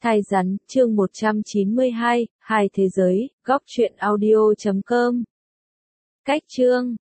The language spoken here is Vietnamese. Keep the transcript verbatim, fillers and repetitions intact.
Thai rắn, chương một trăm chín mươi hai, hai thế giới, góc truyện audio chấm com. Cách chương